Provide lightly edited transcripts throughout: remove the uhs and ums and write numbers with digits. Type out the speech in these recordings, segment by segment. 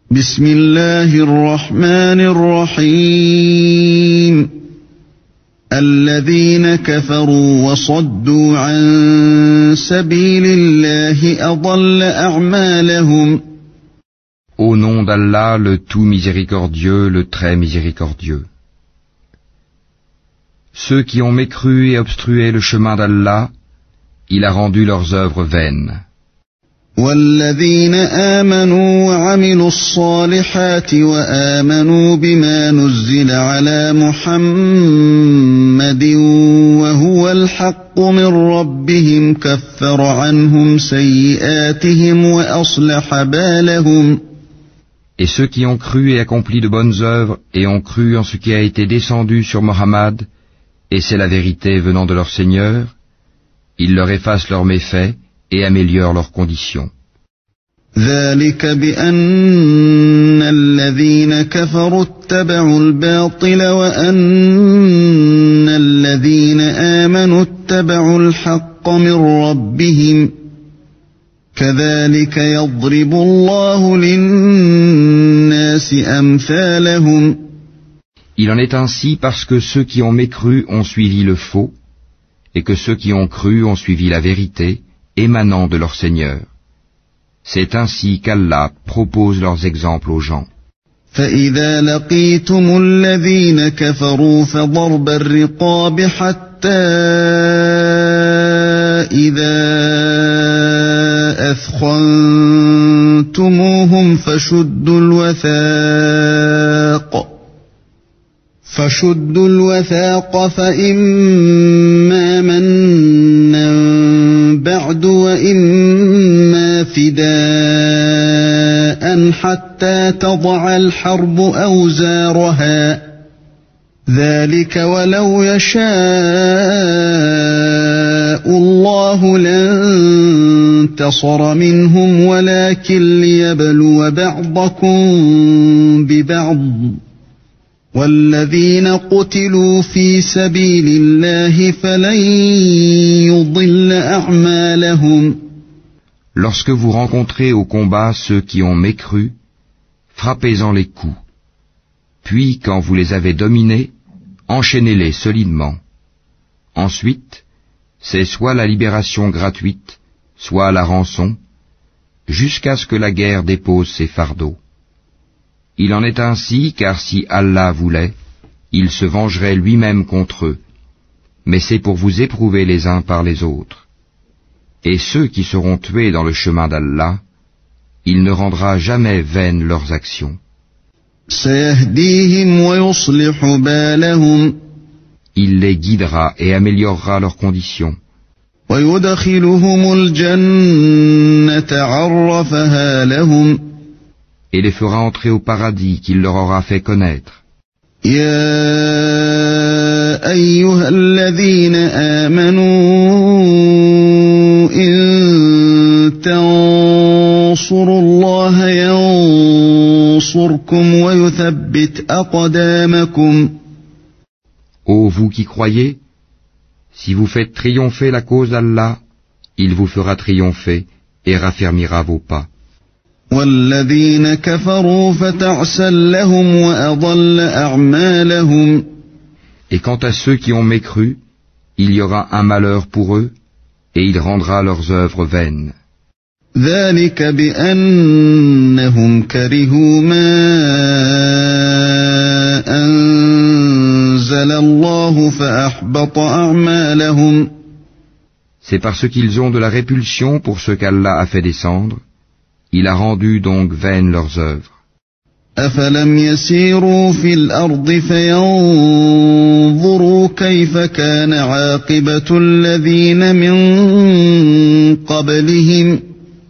بسم الله الرحمن الرحيم الذين كفروا وصدوا عن سبيل الله أضل أعمالهم. Au nom d'Allah, le tout miséricordieux, le très miséricordieux. Ceux qui ont mécru et obstrué le chemin d'Allah, il a rendu leurs œuvres vaines. والذين آمنوا وعملوا الصالحات وآمنوا بما نزل على محمد وهو الحق من ربهم كفر عنهم سيئاتهم وأصلح بالهم. Et ceux qui ont cru et accompli de bonnes œuvres et ont cru en ce qui a été descendu sur Mohammed, et c'est la vérité venant de leur Seigneur, il leur efface leurs méfaits et améliore leurs conditions. ذلك بأن الذين كفروا اتبعوا الباطل وأن الذين آمنوا اتبعوا الحق من ربهم كذلك يضرب الله للناس أمثالهم. Il en est ainsi parce que ceux qui ont mécru ont suivi le faux, et que ceux qui ont cru ont suivi la vérité, émanant de leur Seigneur. C'est ainsi qu'Allah propose leurs exemples aux gens. فإذا لقيتم الذين كفروا فضرب الرقاب حتى إذا أثخنتموهم فشدوا الوثاق فإما منا بعد وإما فداء حتى تضع الحرب أوزارها ذلك ولو يشاء الله لانتصر منهم ولكن ليبلو بعضكم ببعض والذين قتلوا في سبيل الله فلن يضل أعمالهم. Lorsque vous rencontrez au combat ceux qui ont mécru, frappez-en les coups. Puis, quand vous les avez dominés, enchaînez-les solidement. Ensuite, c'est soit la libération gratuite, soit la rançon, jusqu'à ce que la guerre dépose ses fardeaux. Il en est ainsi, car si Allah voulait, il se vengerait lui-même contre eux, mais c'est pour vous éprouver les uns par les autres. Et ceux qui seront tués dans le chemin d'Allah, il ne rendra jamais vaines leurs actions. Il les guidera et améliorera leurs conditions. Et les fera entrer au paradis qu'il leur aura fait connaître. يا أيها الذين آمنوا إن تنصروا الله ينصركم ويثبت أقدامكم. Ô vous qui croyez, si vous faites triompher la cause d'Allah, il vous fera triompher et raffermira vos pas. والذين كفروا فتعسا لهم وأضل أعمالهم. Et quant à ceux qui ont mécru, il y aura un malheur pour eux, et il rendra leurs œuvres vaines. ذلك بأنهم كرهوا ما أنزل الله فأحبط أعمالهم. C'est parce qu'ils ont de la répulsion pour ce qu'Allah a fait descendre. Il a rendu donc vaines leurs œuvres. أفلم يسيروا في الأرض فينظروا كيف كان عاقبة الذين من قبلهم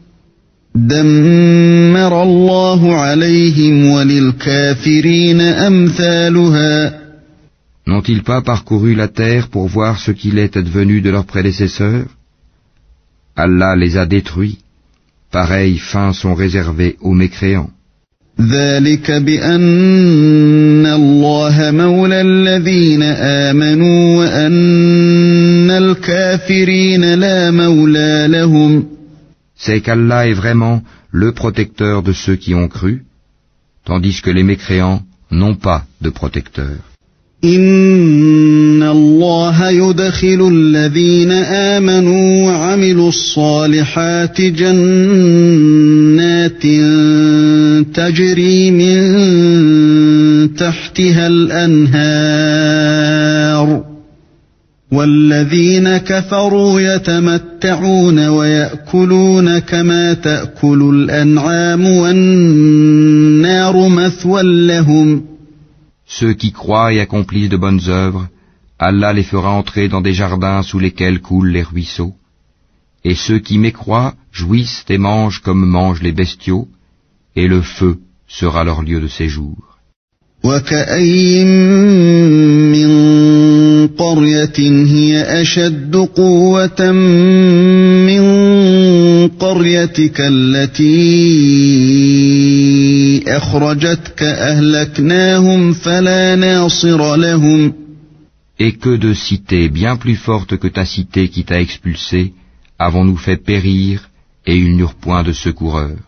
دمر الله عليهم وللكافرين أمثالها. N'ont-ils pas parcouru la terre pour voir ce qu'il est advenu de leurs prédécesseurs? Allah les a détruits. Pareilles fins sont réservées aux mécréants. ذلك بأن الله مولى الذين آمنوا وأن الكافرين لا مولى لهم. C'est qu'Allah est vraiment le protecteur de ceux qui ont cru, tandis que les mécréants n'ont pas de protecteur. إن الله يدخل الذين آمنوا وعملوا الصالحات جنات تجري من تحتها الأنهار والذين كفروا يتمتعون ويأكلون كما تأكل الأنعام والنار مثوى لهم. Ceux qui croient et accomplissent de bonnes œuvres, Allah les fera entrer dans des jardins sous lesquels coulent les ruisseaux. Et ceux qui mécroient jouissent et mangent comme mangent les bestiaux, et le feu sera leur lieu de séjour. وكأين من قرية هي أشد قوة من قريتك التي أخرجتك أهلكناهم فلا ناصر لهم. Et que de cités bien plus fortes que ta cité qui t'a expulsé avons-nous fait périr, et ils n'eurent point de secoureur.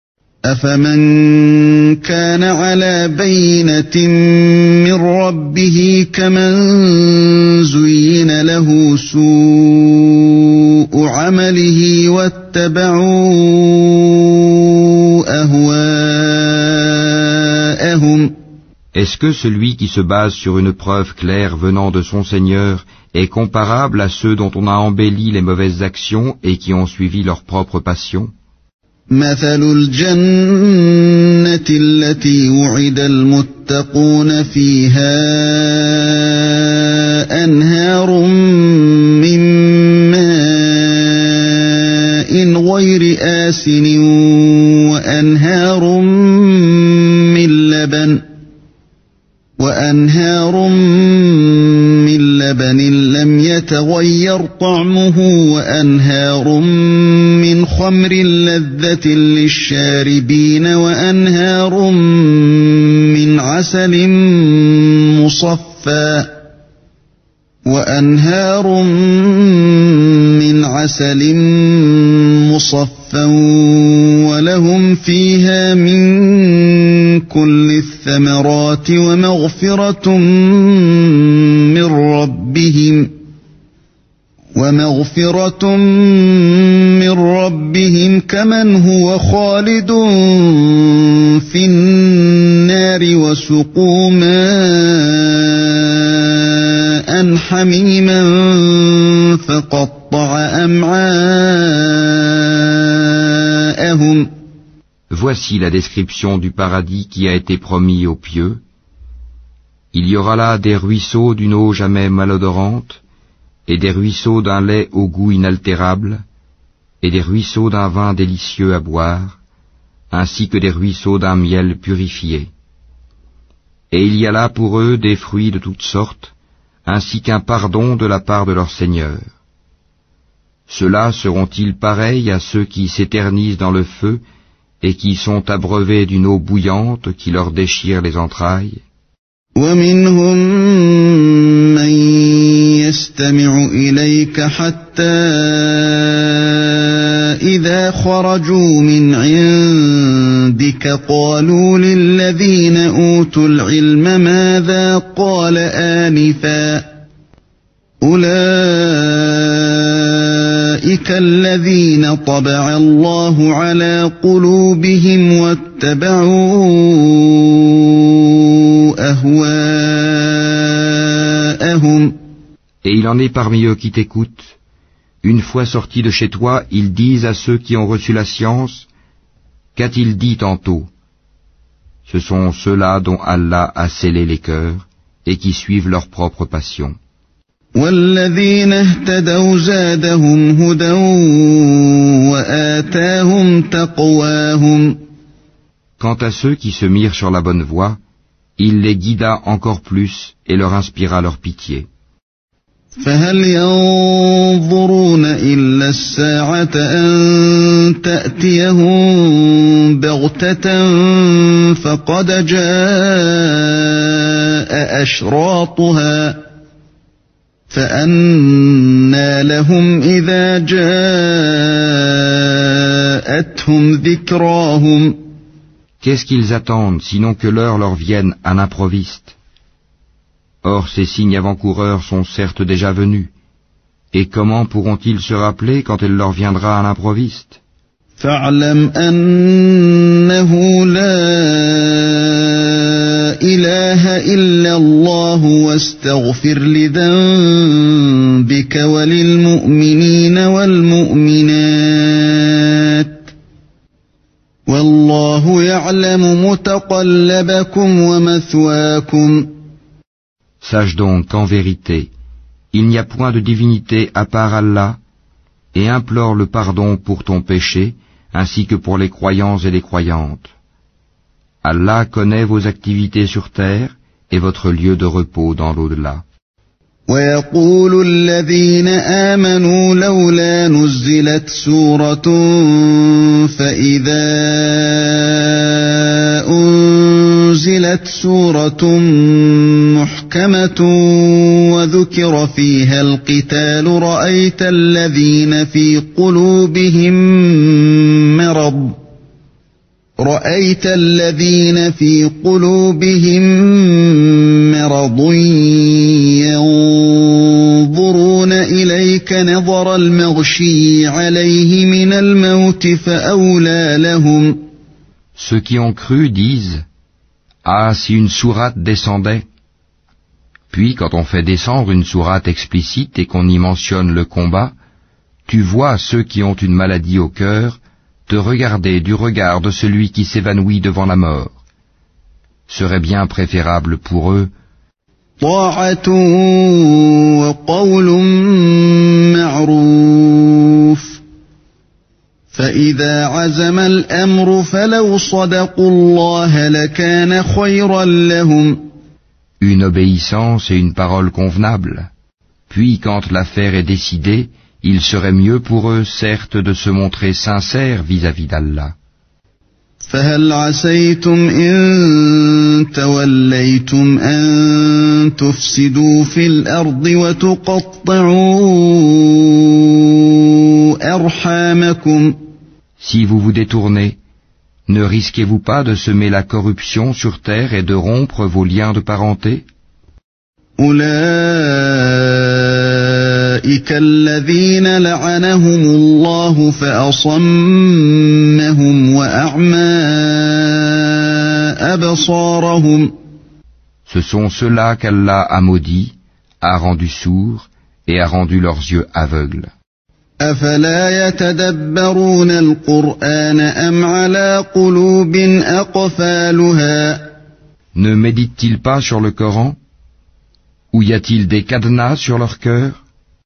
أفمن كان على بينة من ربه كمن زين له سوء عمله واتبعوا أهواءهم. Est-ce que celui qui se base sur une preuve claire venant de son Seigneur est comparable à ceux dont on a embelli les mauvaises actions et qui ont suivi leur propre passion? مثل الجنة التي وعد المتقون فيها أنهار من ماء غير آسن وأنهار من لبن لم يتغير طعمه وأنهار من خمر لذة للشاربين وأنهار من عسل مصفى ولهم فيها من كل الثمرات ومغفرة من ربهم كمن هو خالد في النار وسقوا ماء حميما فقطع أمعاءهم. Voici la description du paradis qui a été promis aux pieux. Il y aura là des ruisseaux d'une eau jamais malodorante, et des ruisseaux d'un lait au goût inaltérable, et des ruisseaux d'un vin délicieux à boire, ainsi que des ruisseaux d'un miel purifié. Et il y a là pour eux des fruits de toutes sortes, ainsi qu'un pardon de la part de leur Seigneur. Ceux-là seront-ils pareils à ceux qui s'éternisent dans le feu et qui sont abreuvés d'une eau bouillante qui leur déchire les entrailles? ومنهم من يستمع إليك حتى إذا خرجوا من عندك قالوا للذين أوتوا العلم ماذا قال آنفا أولئك الذين طبع الله على قلوبهم واتبعوا أهواءهم. Et il en est parmi eux qui t'écoutent. Une fois sortis de chez toi, ils disent à ceux qui ont reçu la science, qu'a-t-il dit tantôt? Ce sont ceux-là dont Allah a scellé les cœurs et qui suivent leur propre passion. والذين اهتدوا زادهم هدى وآتاهم تقواهم. Quant à ceux qui se mirent sur la bonne voie, il les guida encore plus et leur inspira leur pitié. فهل ينظرون إلا الساعة أن تأتيهم بغتة فقد جاء أشراطها فأنى لهم إذا جاءتهم ذكراهم. Qu'est-ce qu'ils attendent sinon que l'heure leur vienne à l'improviste? Or ces signes avant-coureurs sont certes déjà venus, et comment pourront-ils se rappeler quand elle leur viendra à l'improviste? فاعلم أنه لا إله إلا الله واستغفر لذنبك وللمؤمنين والمؤمنات والله يعلم متقلبكم ومثواكم. Sache donc qu'en vérité, il n'y a point de divinité à part Allah, et implore le pardon pour ton péché, ainsi que pour les croyants et les croyantes. Allah connaît vos activités sur terre et votre lieu de repos dans l'au-delà. ويقول الذين آمنوا لولا نزلت سورة فإذا أنزلت سورة محكمة وذكر فيها القتال رأيت الذين في قلوبهم مرض ينظرون إليك نظر المغشي عليه من الموت فأولى لهم. Ceux qui ont cru disent: Ah, si une sourate descendait! Puis quand on fait descendre une sourate explicite et qu'on y mentionne le combat, tu vois ceux qui ont une maladie au cœur te regarder du regard de celui qui s'évanouit devant la mort. Serait bien préférable pour eux طاعة وقول معروف فإذا عزم الأمر فلو صدقوا الله لكان خيرا لهم. une obéissance et une parole convenable. Puis quand l'affaire est décidée, il serait mieux pour eux certes de se montrer sincères vis-à-vis d'Allah. فهل عسيتم إن توليتم أن تفسدوا في الأرض وتقطعوا أرحامكم. Si vous vous détournez, ne risquez-vous pas de semer la corruption sur terre et de rompre vos liens de parenté? أولئك الذين لعنهم الله فأصمهم وأعمى أبصارهم. Ce sont ceux-là qu'Allah a maudits, a rendus sourds et a rendu leurs yeux aveugles. أفلا يتدبرون القرآن أم على قلوب أقفالها. Ne méditent-ils pas sur le Coran? Ou y a-t-il des cadenas sur leur cœur?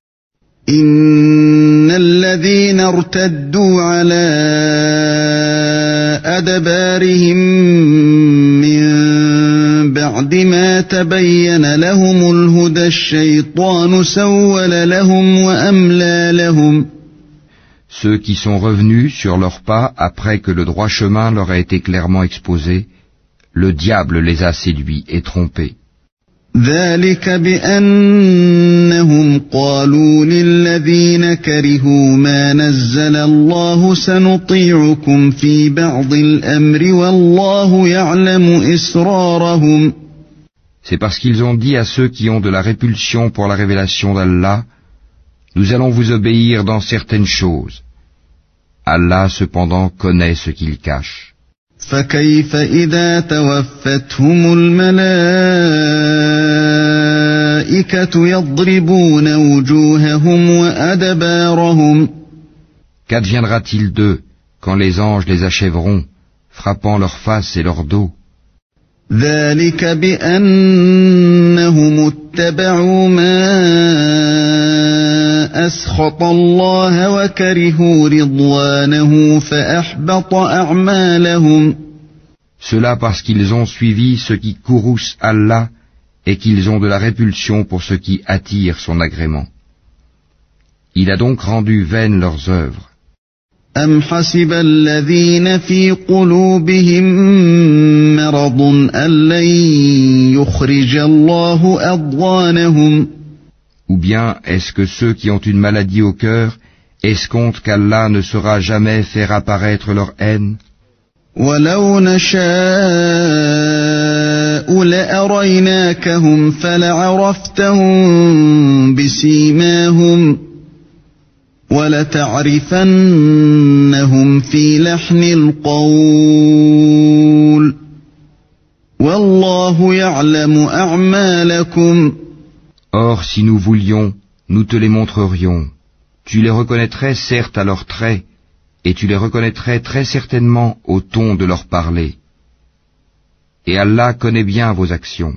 إن الذين ارتدوا على أدبارهم من بعد ما تبين لهم الهدى الشيطان سول لهم وأملى لهم. Ceux qui sont revenus sur leurs pas après que le droit chemin leur a été clairement exposé, le diable les a séduits et trompés. ذلك بأنهم قالوا للذين كرهوا ما نزل الله سنطيعكم في بعض الأمر والله يعلم إسرارهم. C'est parce qu'ils ont dit à ceux qui ont de la répulsion pour la révélation d'Allah, nous allons vous obéir dans certaines choses. Allah cependant connaît ce qu'ils cachent. فكيف إذا توفتهم الملائكة يضربون وجوههم وأدبارهم. Qu'adviendra-t-il d'eux quand les anges les achèveront, frappant leur face et leur dos? ذلك بأنهم اتبعوا ما أسخط الله وكرهوا رضوانه فأحبط أعمالهم. Cela parce qu'ils ont suivi ce qui courrouce Allah et qu'ils ont de la répulsion pour ce qui attire son agrément. Il a donc rendu vaines leurs œuvres. أم حسب الذين في قلوبهم مرض أن لن يخرج الله أضغانهم. Ou bien est-ce que ceux qui ont une maladie au cœur escomptent qu'Allah ne saura jamais faire apparaître leur haine? وَلَوْ نَشَاءُ لَأَرَيْنَاكَهُمْ فَلَعَرَفْتَهُم بِسِيمَاهُمْ وَلَتَعْرِفَنَّهُمْ فِي لَحْنِ الْقَوْلِ وَاللَّهُ يَعْلَمُ أَعْمَالَكُمْ. Or, si nous voulions, nous te les montrerions. Tu les reconnaîtrais certes à leurs traits, et tu les reconnaîtrais très certainement au ton de leur parler. Et Allah connaît bien vos actions.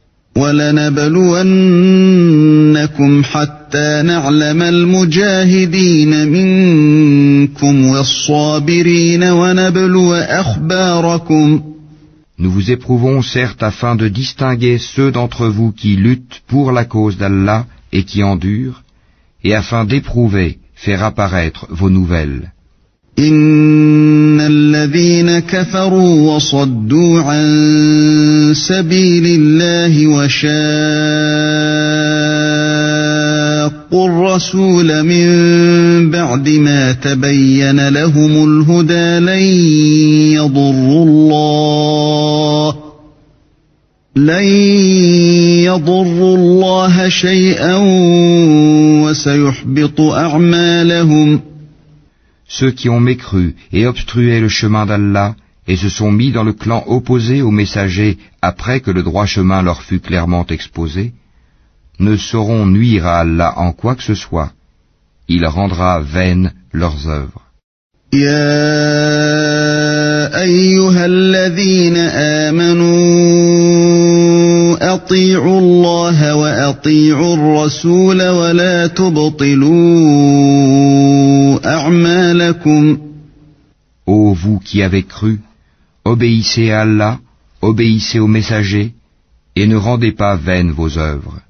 وَلَنَبْلُوَنَّكُمْ حَتَّى نَعْلَمَ الْمُجَاهِدِينَ مِنكُمْ وَالصَّابِرِينَ وَنَبْلُوَ أَخْبَارَكُمْ. Nous vous éprouvons certes afin de distinguer ceux d'entre vous qui luttent pour la cause d'Allah et qui endurent, et afin d'éprouver, faire apparaître vos nouvelles. إِنَّ الَّذِينَ كَفَرُوا وَصَدُّوا عَن سَبِيلِ اللَّهِ وَشَاقُّوا الرَّسُولَ مِن بَعْدِ مَا تَبَيَّنَ لَهُمُ الْهُدَىٰ لَن يَضُرُّوا اللَّهَ شَيْئًا وَسَيُحْبِطُ أَعْمَالَهُمْ. Ceux qui ont mécru et obstrué le chemin d'Allah et se sont mis dans le clan opposé aux messagers après que le droit chemin leur fut clairement exposé, ne sauront nuire à Allah en quoi que ce soit. Il rendra vaines leurs œuvres. يا أيها الذين آمنوا أطيعوا الله وأطيعوا الرسول ولا تبطلوا أعمالكم. Ô vous qui avez cru, obéissez à Allah, obéissez aux messagers, et ne rendez pas vaines vos œuvres.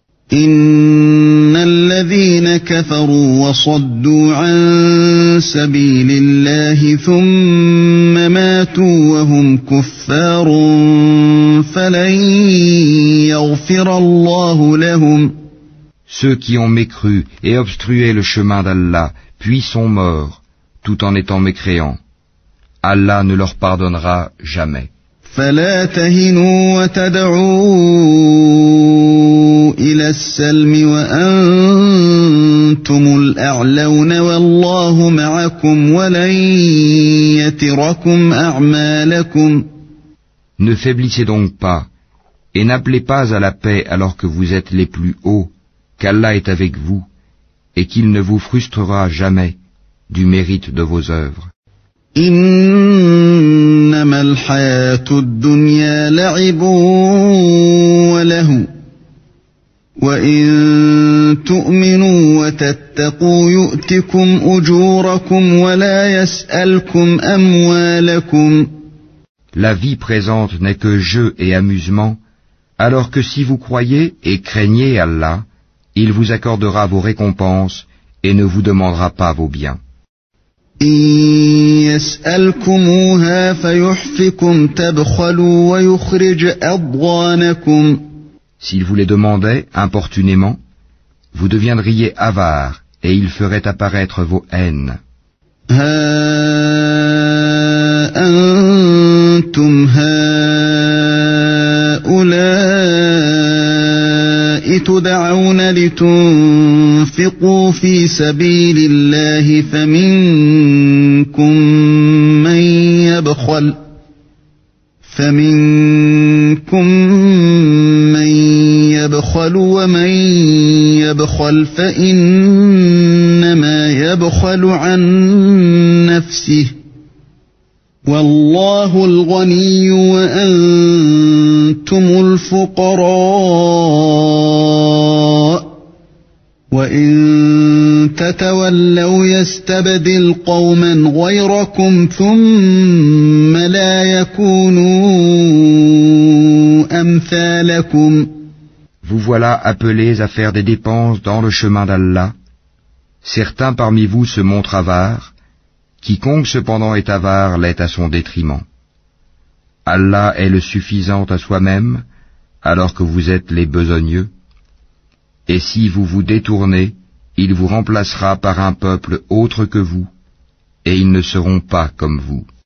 إن الذين كفروا وصدوا عن سبيل الله ثم ماتوا وهم كفار فلن يغفر الله لهم. Ceux qui ont mécru et obstrué le chemin d'Allah, puis sont morts, tout en étant mécréants, Allah ne leur pardonnera jamais. فلا تهنوا وتدعوا إلى السلم وأنتم الأعلون والله معكم ولن يتركم أعمالكم. Ne faiblissez donc pas, et n'appelez pas à la paix alors que vous êtes les plus hauts, qu'Allah est avec vous, et qu'il ne vous frustrera jamais du mérite de vos œuvres. إنما الحياة الدنيا لعب وله وإن تؤمنوا وتتقوا يؤتكم أجوركم ولا يسألكم أموالكم. La vie présente n'est que jeu et amusement, alors que si vous croyez et craignez Allah, il vous accordera vos récompenses et ne vous demandera pas vos biens. إن يسألكموها فيحفكم تبخلوا ويخرج أضغانكم. S'il vous les demandait importunément, vous deviendriez avares et il ferait apparaître vos haines. ها أنتم هؤلاء تدعون لتنفقوا في سبيل الله فمنكم من يبخل ومن يبخل فإنما يبخل عن نفسه والله الغني وأنتم الفقراء وإن تتولوا يستبدل قوما غيركم ثم لا يكونوا أمثالكم. Vous voilà appelés à faire des dépenses dans le chemin d'Allah. Certains parmi vous se montrent avares. Quiconque cependant est avare l'est à son détriment. Allah est le suffisant à soi-même, alors que vous êtes les besogneux. Et si vous vous détournez, il vous remplacera par un peuple autre que vous, et ils ne seront pas comme vous.